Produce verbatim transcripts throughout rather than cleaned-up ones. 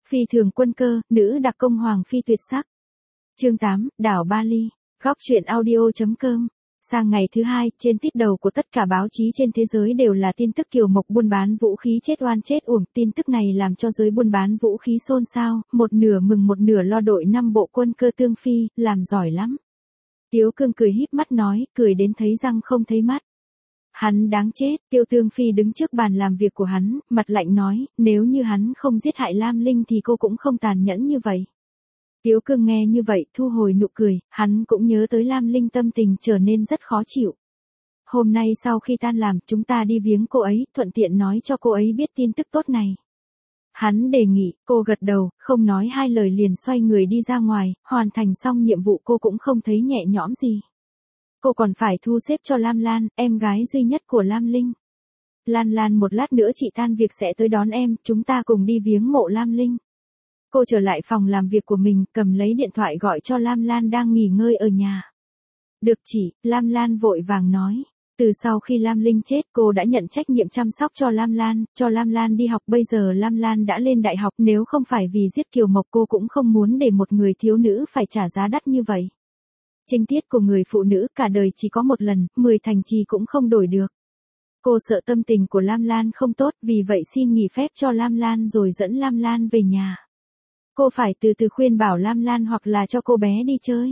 Phi thường quân cơ, nữ đặc công hoàng phi tuyệt sắc. Chương tám, đảo Bali. Góc truyện audio chấm com. Sang ngày thứ hai, trên tít đầu của tất cả báo chí trên thế giới đều là tin tức Kiều Mộc buôn bán vũ khí chết oan chết uổng. Tin tức này làm cho giới buôn bán vũ khí xôn xao, một nửa mừng một nửa lo đội năm bộ quân cơ tương phi, làm giỏi lắm. Tiếu Cương cười híp mắt nói, cười đến thấy răng không thấy mắt. Hắn đáng chết, Tiêu Tương Phi đứng trước bàn làm việc của hắn, mặt lạnh nói, nếu như hắn không giết hại Lam Linh thì cô cũng không tàn nhẫn như vậy. Tiếu Cương nghe như vậy, thu hồi nụ cười, hắn cũng nhớ tới Lam Linh, tâm tình trở nên rất khó chịu. Hôm nay sau khi tan làm, chúng ta đi viếng cô ấy, thuận tiện nói cho cô ấy biết tin tức tốt này. Hắn đề nghị, cô gật đầu, không nói hai lời liền xoay người đi ra ngoài, hoàn thành xong nhiệm vụ cô cũng không thấy nhẹ nhõm gì. Cô còn phải thu xếp cho Lam Lan, em gái duy nhất của Lam Linh. Lan Lan, một lát nữa chị tan việc sẽ tới đón em, chúng ta cùng đi viếng mộ Lam Linh. Cô trở lại phòng làm việc của mình, cầm lấy điện thoại gọi cho Lam Lan đang nghỉ ngơi ở nhà. Được chị, Lam Lan vội vàng nói. Từ sau khi Lam Linh chết, cô đã nhận trách nhiệm chăm sóc cho Lam Lan, cho Lam Lan đi học. Bây giờ Lam Lan đã lên đại học, nếu không phải vì giết Kiều Mộc cô cũng không muốn để một người thiếu nữ phải trả giá đắt như vậy. Trinh tiết của người phụ nữ cả đời chỉ có một lần, mười thành trì cũng không đổi được. Cô sợ tâm tình của Lam Lan không tốt, vì vậy xin nghỉ phép cho Lam Lan rồi dẫn Lam Lan về nhà. Cô phải từ từ khuyên bảo Lam Lan hoặc là cho cô bé đi chơi.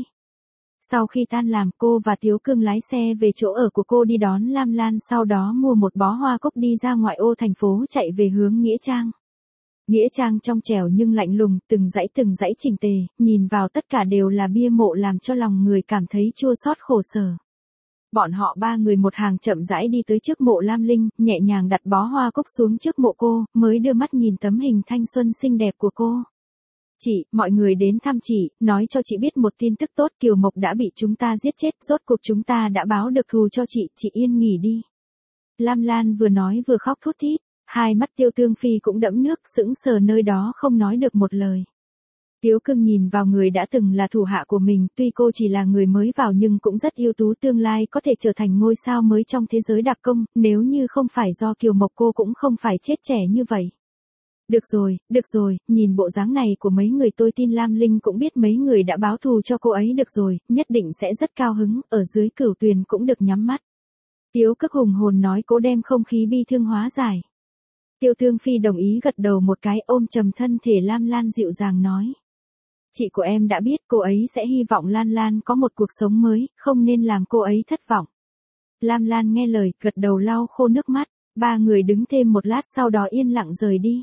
Sau khi tan làm, cô và Tiếu Cương lái xe về chỗ ở của cô đi đón Lam Lan, sau đó mua một bó hoa cúc đi ra ngoại ô thành phố chạy về hướng Nghĩa Trang. Nghĩa Trang trong trẻo nhưng lạnh lùng, từng dãy từng dãy chỉnh tề, nhìn vào tất cả đều là bia mộ làm cho lòng người cảm thấy chua xót khổ sở. Bọn họ ba người một hàng chậm rãi đi tới trước mộ Lam Linh, nhẹ nhàng đặt bó hoa cúc xuống trước mộ cô, mới đưa mắt nhìn tấm hình thanh xuân xinh đẹp của cô. Chị, mọi người đến thăm chị, nói cho chị biết một tin tức tốt, Kiều Mộc đã bị chúng ta giết chết, rốt cuộc chúng ta đã báo được thù cho chị, chị yên nghỉ đi. Lam Lan vừa nói vừa khóc thút thít, hai mắt Tiêu Tương Phi cũng đẫm nước, sững sờ nơi đó không nói được một lời. Tiếu Cương nhìn vào người đã từng là thủ hạ của mình, tuy cô chỉ là người mới vào nhưng cũng rất ưu tú, tương lai có thể trở thành ngôi sao mới trong thế giới đặc công, nếu như không phải do Kiều Mộc cô cũng không phải chết trẻ như vậy. Được rồi, được rồi, nhìn bộ dáng này của mấy người tôi tin Lam Linh cũng biết mấy người đã báo thù cho cô ấy, được rồi, nhất định sẽ rất cao hứng, ở dưới Cửu Tuyền cũng được nhắm mắt. Tiếu Cước hùng hồn nói, cố đem không khí bi thương hóa giải. Tiêu Tương Phi đồng ý gật đầu một cái, ôm trầm thân thể Lam Lan dịu dàng nói. Chị của em đã biết, cô ấy sẽ hy vọng Lan Lan có một cuộc sống mới, không nên làm cô ấy thất vọng. Lam Lan nghe lời, gật đầu lau khô nước mắt, ba người đứng thêm một lát sau đó yên lặng rời đi.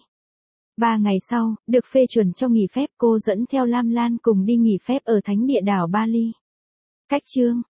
Ba ngày sau, được phê chuẩn cho nghỉ phép, cô dẫn theo Lam Lan cùng đi nghỉ phép ở thánh địa đảo Bali. Cách chương